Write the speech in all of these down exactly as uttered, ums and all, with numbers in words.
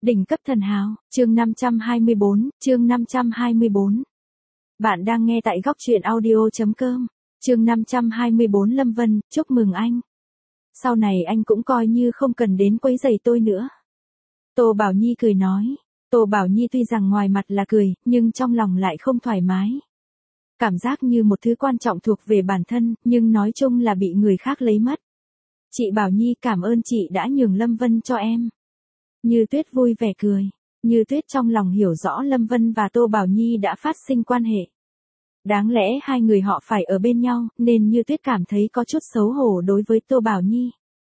Đỉnh cấp thần hào, chương năm trăm hai mươi bốn, chương năm trăm hai mươi bốn. Bạn đang nghe tại góc truyện audio.com, chương năm trăm hai mươi bốn. Lâm Vân, chúc mừng anh. Sau này anh cũng coi như không cần đến quấy rầy tôi nữa. Tô Bảo Nhi cười nói. Tô Bảo Nhi tuy rằng ngoài mặt là cười, nhưng trong lòng lại không thoải mái. Cảm giác như một thứ quan trọng thuộc về bản thân, nhưng nói chung là bị người khác lấy mất. Chị Bảo Nhi cảm ơn chị đã nhường Lâm Vân cho em. Như Tuyết vui vẻ cười. Như Tuyết trong lòng hiểu rõ Lâm Vân và Tô Bảo Nhi đã phát sinh quan hệ. Đáng lẽ hai người họ phải ở bên nhau, nên Như Tuyết cảm thấy có chút xấu hổ đối với Tô Bảo Nhi.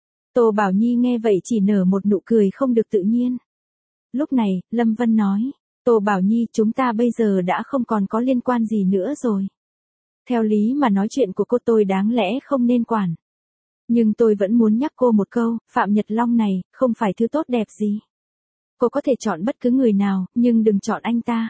Tô Bảo Nhi nghe vậy chỉ nở một nụ cười không được tự nhiên. Lúc này, Lâm Vân nói, Tô Bảo Nhi, chúng ta bây giờ đã không còn có liên quan gì nữa rồi. Theo lý mà nói chuyện của cô tôi đáng lẽ không nên quản. Nhưng tôi vẫn muốn nhắc cô một câu, Phạm Nhật Long này, không phải thứ tốt đẹp gì. Cô có thể chọn bất cứ người nào, nhưng đừng chọn anh ta.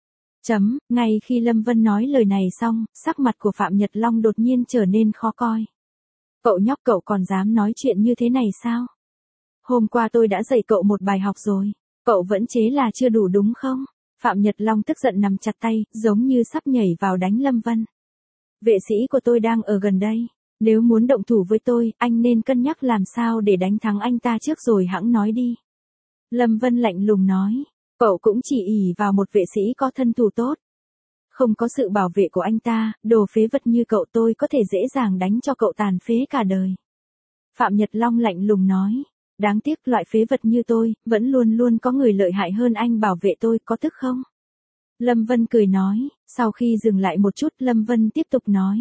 Chấm, ngay khi Lâm Vân nói lời này xong, sắc mặt của Phạm Nhật Long đột nhiên trở nên khó coi. Cậu nhóc, cậu còn dám nói chuyện như thế này sao? Hôm qua tôi đã dạy cậu một bài học rồi. Cậu vẫn chế là chưa đủ đúng không? Phạm Nhật Long tức giận nắm chặt tay, giống như sắp nhảy vào đánh Lâm Vân. Vệ sĩ của tôi đang ở gần đây. Nếu muốn động thủ với tôi, anh nên cân nhắc làm sao để đánh thắng anh ta trước rồi hẵng nói đi. Lâm Vân lạnh lùng nói. Cậu cũng chỉ ỷ vào một vệ sĩ có thân thủ tốt. Không có sự bảo vệ của anh ta, đồ phế vật như cậu tôi có thể dễ dàng đánh cho cậu tàn phế cả đời. Phạm Nhật Long lạnh lùng nói. Đáng tiếc loại phế vật như tôi, vẫn luôn luôn có người lợi hại hơn anh bảo vệ tôi, có tức không? Lâm Vân cười nói. Sau khi dừng lại một chút, Lâm Vân tiếp tục nói.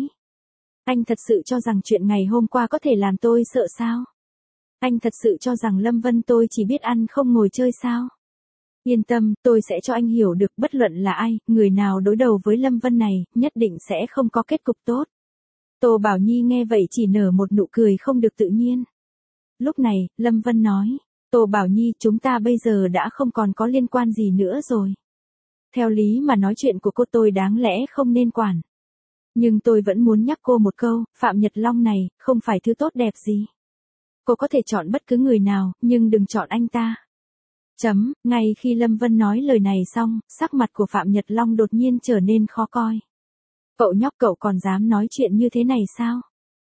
Anh thật sự cho rằng chuyện ngày hôm qua có thể làm tôi sợ sao? Anh thật sự cho rằng Lâm Vân tôi chỉ biết ăn không ngồi chơi sao? Yên tâm, tôi sẽ cho anh hiểu được bất luận là ai, người nào đối đầu với Lâm Vân này, nhất định sẽ không có kết cục tốt. Tô Bảo Nhi nghe vậy chỉ nở một nụ cười không được tự nhiên. Lúc này, Lâm Vân nói, Tô Bảo Nhi, chúng ta bây giờ đã không còn có liên quan gì nữa rồi. Theo lý mà nói chuyện của cô tôi đáng lẽ không nên quản. Nhưng tôi vẫn muốn nhắc cô một câu, Phạm Nhật Long này, không phải thứ tốt đẹp gì. Cô có thể chọn bất cứ người nào, nhưng đừng chọn anh ta. Chấm, ngay khi Lâm Vân nói lời này xong, sắc mặt của Phạm Nhật Long đột nhiên trở nên khó coi. Cậu nhóc, cậu còn dám nói chuyện như thế này sao?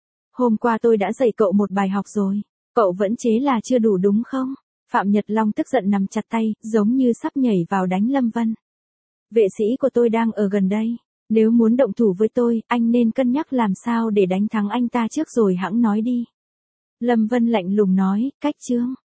Hôm qua tôi đã dạy cậu một bài học rồi. Cậu vẫn chế là chưa đủ đúng không? Phạm Nhật Long tức giận nắm chặt tay, giống như sắp nhảy vào đánh Lâm Vân. Vệ sĩ của tôi đang ở gần đây. Nếu muốn động thủ với tôi, anh nên cân nhắc làm sao để đánh thắng anh ta trước rồi hẵng nói đi. Lâm Vân lạnh lùng nói, cách chương.